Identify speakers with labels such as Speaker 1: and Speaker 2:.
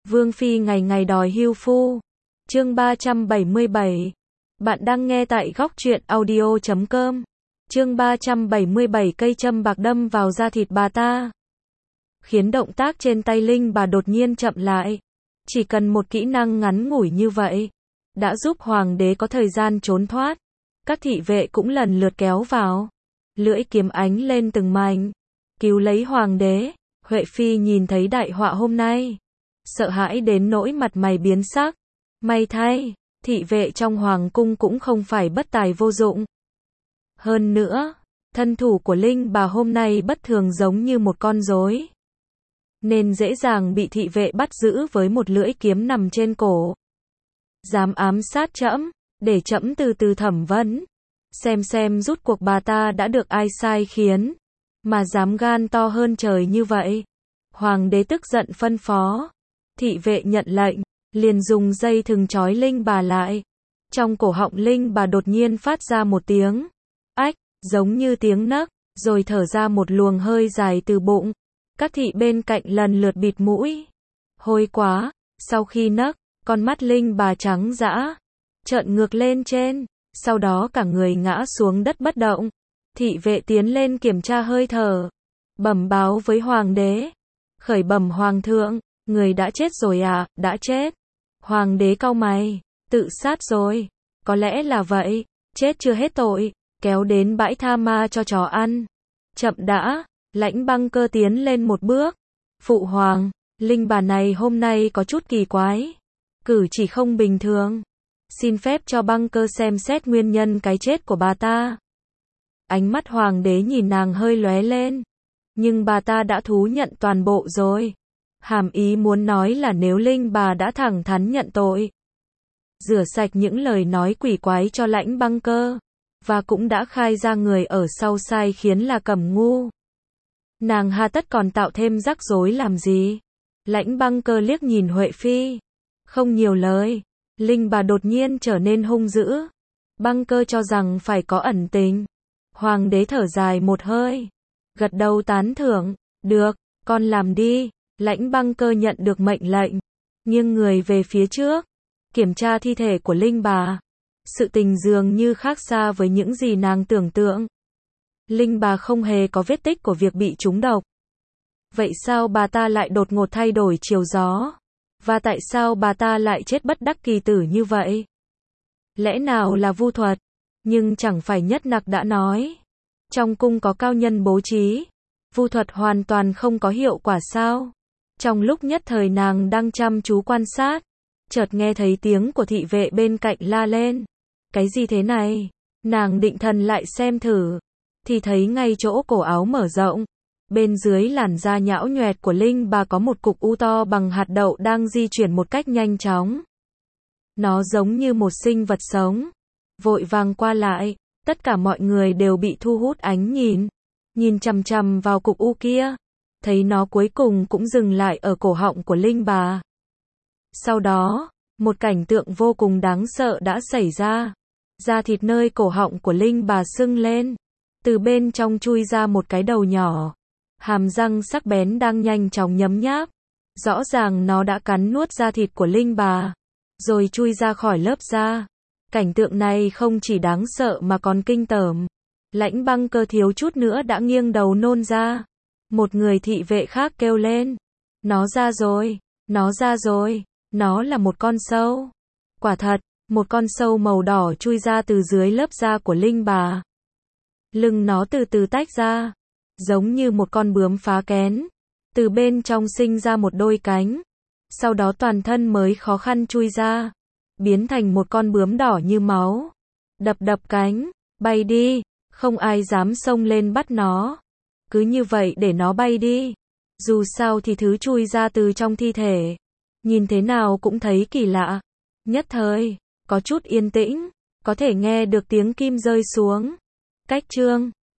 Speaker 1: Vương Phi ngày ngày đòi hưu phu. Chương 377. Bạn đang nghe tại góc truyện audio.com. Chương 377 cây châm bạc đâm vào da thịt bà ta, khiến động tác trên tay Linh bà đột nhiên chậm lại. Chỉ cần một kỹ năng ngắn ngủi như vậy, đã giúp hoàng đế có thời gian trốn thoát. Các thị vệ cũng lần lượt kéo vào, lưỡi kiếm ánh lên từng mảnh, cứu lấy hoàng đế. Huệ Phi nhìn thấy đại họa hôm nay, sợ hãi đến nỗi mặt mày biến sắc. May thay, thị vệ trong hoàng cung cũng không phải bất tài vô dụng. Hơn nữa, thân thủ của Linh bà hôm nay bất thường giống như một con rối, nên dễ dàng bị thị vệ bắt giữ với một lưỡi kiếm nằm trên cổ. Dám ám sát trẫm, để trẫm từ từ thẩm vấn, xem rút cuộc bà ta đã được ai sai khiến, mà dám gan to hơn trời như vậy. Hoàng đế tức giận phân phó. Thị vệ nhận lệnh, liền dùng dây thừng trói Linh bà lại. Trong cổ họng Linh bà đột nhiên phát ra một tiếng ách, giống như tiếng nấc, rồi thở ra một luồng hơi dài từ bụng. Các thị bên cạnh lần lượt bịt mũi. Hôi quá. Sau khi nấc, con mắt Linh bà trắng dã, trợn ngược lên trên, sau đó cả người ngã xuống đất bất động. Thị vệ tiến lên kiểm tra hơi thở, bẩm báo với hoàng đế. Khởi bẩm hoàng thượng, người đã chết rồi à? Đã chết. Hoàng đế cau mày, tự sát rồi. Có lẽ là vậy, chết chưa hết tội, kéo đến bãi tha ma cho chó ăn. Chậm đã. Lãnh Băng Cơ tiến lên một bước. Phụ hoàng, Linh bà này hôm nay có chút kỳ quái, cử chỉ không bình thường. Xin phép cho Băng Cơ xem xét nguyên nhân cái chết của bà ta. Ánh mắt hoàng đế nhìn nàng hơi lóe lên, nhưng bà ta đã thú nhận toàn bộ rồi. Hàm ý muốn nói là nếu Linh bà đã thẳng thắn nhận tội, rửa sạch những lời nói quỷ quái cho Lãnh Băng Cơ, và cũng đã khai ra người ở sau sai khiến là Cẩm Ngu, nàng hà tất còn tạo thêm rắc rối làm gì? Lãnh Băng Cơ liếc nhìn Huệ Phi, không nhiều lời. Linh bà đột nhiên trở nên hung dữ. Băng Cơ cho rằng phải có ẩn tình. Hoàng đế thở dài một hơi, gật đầu tán thưởng. Được, con làm đi. Lãnh Băng Cơ nhận được mệnh lệnh, nghiêng người về phía trước, kiểm tra thi thể của Linh bà. Sự tình dường như khác xa với những gì nàng tưởng tượng. Linh bà không hề có vết tích của việc bị trúng độc. Vậy sao bà ta lại đột ngột thay đổi chiều gió? Và tại sao bà ta lại chết bất đắc kỳ tử như vậy? Lẽ nào là vu thuật? Nhưng chẳng phải Nhất Nặc đã nói, trong cung có cao nhân bố trí, vu thuật hoàn toàn không có hiệu quả sao? Trong lúc nhất thời nàng đang chăm chú quan sát, chợt nghe thấy tiếng của thị vệ bên cạnh la lên. Cái gì thế này? Nàng định thần lại xem thử, thì thấy ngay chỗ cổ áo mở rộng, bên dưới làn da nhão nhoẹt của Linh bà có một cục u to bằng hạt đậu đang di chuyển một cách nhanh chóng. Nó giống như một sinh vật sống, vội vàng qua lại. Tất cả mọi người đều bị thu hút ánh nhìn chằm chằm vào cục u kia. Thấy nó cuối cùng cũng dừng lại ở cổ họng của Linh bà. Sau đó, một cảnh tượng vô cùng đáng sợ đã xảy ra. Da thịt nơi cổ họng của Linh bà sưng lên, từ bên trong chui ra một cái đầu nhỏ, hàm răng sắc bén đang nhanh chóng nhấm nháp. Rõ ràng nó đã cắn nuốt da thịt của Linh bà, rồi chui ra khỏi lớp da. Cảnh tượng này không chỉ đáng sợ mà còn kinh tởm. Lãnh Băng Cơ thiếu chút nữa đã nghiêng đầu nôn ra. Một người thị vệ khác kêu lên. Nó ra rồi, nó ra rồi, nó là một con sâu. Quả thật, một con sâu màu đỏ chui ra từ dưới lớp da của Linh bà. Lưng nó từ từ tách ra, giống như một con bướm phá kén. Từ bên trong sinh ra một đôi cánh. Sau đó toàn thân mới khó khăn chui ra, biến thành một con bướm đỏ như máu. Đập cánh, bay đi, không ai dám xông lên bắt nó. Cứ như vậy để nó bay đi. Dù sao thì thứ chui ra từ trong thi thể, nhìn thế nào cũng thấy kỳ lạ. Nhất thời, có chút yên tĩnh, có thể nghe được tiếng kim rơi xuống. Cách chương